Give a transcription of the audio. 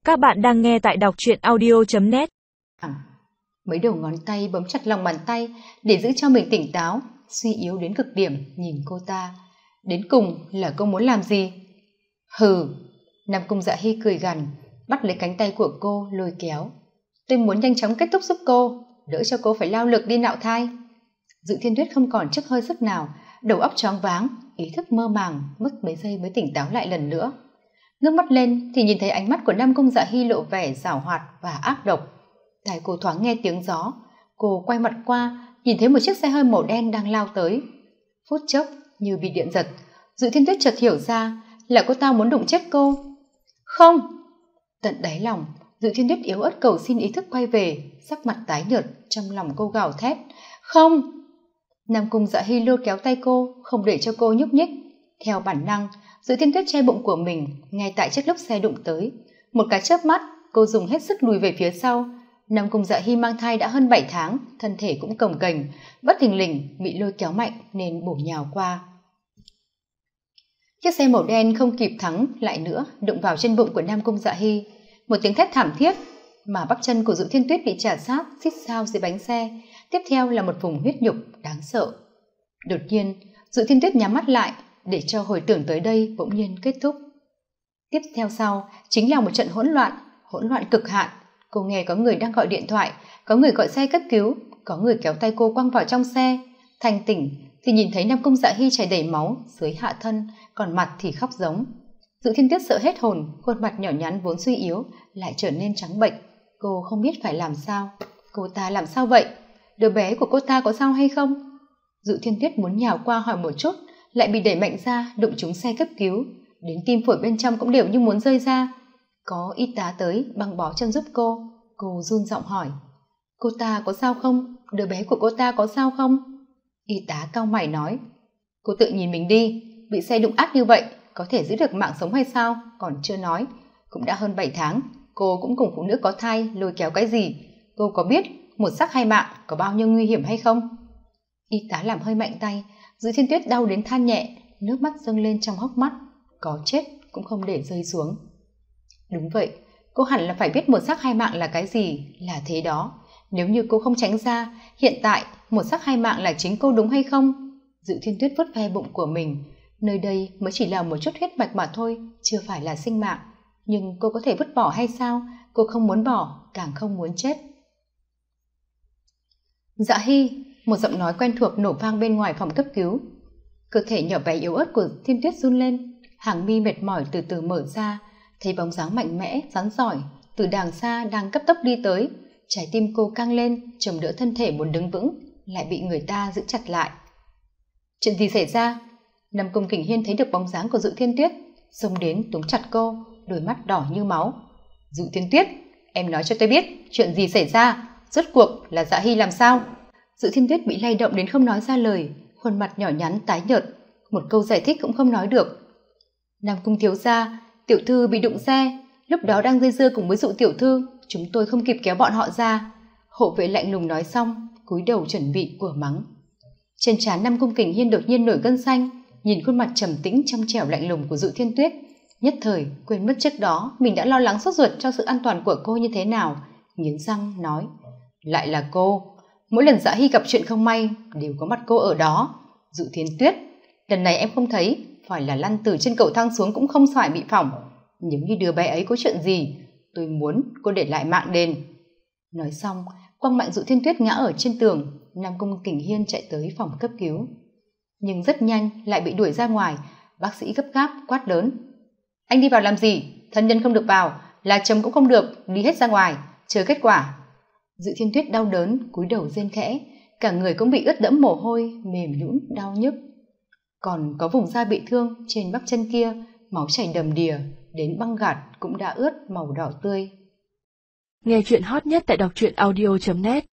Các bạn đang nghe tại đọc truyện audio.net. Mấy đầu ngón tay bấm chặt lòng bàn tay để giữ cho mình tỉnh táo, suy yếu đến cực điểm nhìn cô ta. Đến cùng là cô muốn làm gì? Hừ, Nam Cung Dạ Hy cười gằn, bắt lấy cánh tay của cô lôi kéo. Tôi muốn nhanh chóng kết thúc giúp cô, đỡ cho cô phải lao lực đi nạo thai. Dự Thiên Tuyết không còn chút hơi sức nào, đầu óc choáng váng, ý thức mơ màng, mất mấy giây mới tỉnh táo lại lần nữa. Ngước mắt lên thì nhìn thấy ánh mắt của Nam Cung Dạ Hy lộ vẻ giảo hoạt và ác độc. Tai cô thoáng nghe tiếng gió, cô quay mặt qua, nhìn thấy một chiếc xe hơi màu đen đang lao tới. Phút chốc như bị điện giật, Dự Thiên Tuyết chợt hiểu ra là cô ta muốn đụng chết cô. Không! Tận đáy lòng, Dự Thiên Tuyết yếu ớt cầu xin ý thức quay về, sắc mặt tái nhợt, trong lòng cô gào thét. Không! Nam Cung Dạ Hy lôi kéo tay cô, không để cho cô nhúc nhích. Theo bản năng, Dự Thiên Tuyết che bụng của mình ngay tại chiếc lúc xe đụng tới. Một cái chớp mắt, cô dùng hết sức lùi về phía sau. Nam Cung Dạ Hy mang thai đã hơn 7 tháng, thân thể cũng cồng kềnh, bất thình lình bị lôi kéo mạnh nên bổ nhào qua. Chiếc xe màu đen không kịp thắng lại nữa, đụng vào chân bụng của Nam Cung Dạ Hy. Một tiếng thét thảm thiết, mà bắp chân của Dự Thiên Tuyết bị chà sát, xít sao dưới bánh xe. Tiếp theo là một vùng huyết nhục đáng sợ. Đột nhiên, Dự Thiên Tuyết nhắm mắt lại, để cho hồi tưởng tới đây bỗng nhiên kết thúc. Tiếp theo sau chính là một trận hỗn loạn cực hạn. Cô nghe có người đang gọi điện thoại, có người gọi xe cấp cứu, có người kéo tay cô quăng vào trong xe. Thanh tỉnh thì nhìn thấy Nam Cung Dạ Hy chảy đầy máu dưới hạ thân, còn mặt thì khóc giống. Dự Thiên Tuyết sợ hết hồn, khuôn mặt nhỏ nhắn vốn suy yếu lại trở nên trắng bệch. Cô không biết phải làm sao. Cô ta làm sao vậy? Đứa bé của cô ta có sao hay không? Dự Thiên Tuyết muốn nhào qua hỏi một chút, lại bị đẩy mạnh ra, đụng trúng xe cấp cứu, đến tim phổi bên trong cũng đều như muốn rơi ra. Có y tá tới băng bó chân giúp cô run giọng hỏi, cô ta có sao không? Đứa bé của cô ta có sao không? Y tá cau mày nói, cô tự nhìn mình đi, bị xe đụng ác như vậy có thể giữ được mạng sống hay sao? Còn chưa nói, cũng đã hơn 7 tháng, cô cũng cùng phụ nữ có thai lôi kéo cái gì? Cô có biết một xác hai mạng có bao nhiêu nguy hiểm hay không? Y tá làm hơi mạnh tay. Dự Thiên Tuyết đau đến than nhẹ, nước mắt dâng lên trong hốc mắt, có chết cũng không để rơi xuống. Đúng vậy, cô hẳn là phải biết một xác hai mạng là cái gì, là thế đó. Nếu như cô không tránh ra, hiện tại một xác hai mạng là chính cô đúng hay không? Dự Thiên Tuyết vuốt ve bụng của mình, nơi đây mới chỉ là một chút huyết mạch mà thôi, chưa phải là sinh mạng. Nhưng cô có thể vứt bỏ hay sao? Cô không muốn bỏ, càng không muốn chết. Dạ Hy, một giọng nói quen thuộc nổ vang bên ngoài phòng cấp cứu. Cơ thể nhỏ bé yếu ớt của Thiên Tuyết run lên, hàng mi mệt mỏi từ từ mở ra, thấy bóng dáng mạnh mẽ, rắn giỏi từ đàng xa đang cấp tốc đi tới. Trái tim cô căng lên, chồng đỡ thân thể muốn đứng vững, lại bị người ta giữ chặt lại. Chuyện gì xảy ra? Nam Cung Kình Hiên thấy được bóng dáng của Dự Thiên Tuyết, xông đến túm chặt cô, đôi mắt đỏ như máu. Dự Thiên Tuyết, em nói cho tôi biết chuyện gì xảy ra, rốt cuộc là Dạ Hy làm sao? Dự Thiên Tuyết bị lay động đến không nói ra lời, khuôn mặt nhỏ nhắn tái nhợt, một câu giải thích cũng không nói được. Nam Cung thiếu gia, tiểu thư bị đụng xe, lúc đó đang dây dưa cùng với Dụ tiểu thư, chúng tôi không kịp kéo bọn họ ra. Hộ vệ lạnh lùng nói xong, cúi đầu chuẩn bị của mắng. Trên trán Nam Cung Kình Hiên đột nhiên nổi gân xanh, nhìn khuôn mặt trầm tĩnh trong trẻo lạnh lùng của Dự Thiên Tuyết, nhất thời quên mất trước đó mình đã lo lắng sốt ruột cho sự an toàn của cô như thế nào, nghiến răng nói, lại là cô. Mỗi lần Dạ Hy gặp chuyện không may đều có mặt cô ở đó. Dự Thiên Tuyết, lần này em không thấy, phải là lăn từ trên cầu thang xuống cũng không phải bị phỏng. Nếu như đứa bé ấy có chuyện gì, tôi muốn cô để lại mạng đền. Nói xong, quăng mạnh Dự Thiên Tuyết ngã ở trên tường. Nam Cung Kình Hiên chạy tới phòng cấp cứu, nhưng rất nhanh lại bị đuổi ra ngoài. Bác sĩ gấp gáp quát lớn, anh đi vào làm gì? Thân nhân không được vào, là chồng cũng không được, đi hết ra ngoài, chờ kết quả. Dự Thiên Tuyết đau đớn cúi đầu rên khẽ, cả người cũng bị ướt đẫm mồ hôi, mềm nhũn đau nhức. Còn có vùng da bị thương trên bắp chân kia, máu chảy đầm đìa, đến băng gạc cũng đã ướt màu đỏ tươi. Nghe chuyện hot nhất tại đọc truyện audio.net.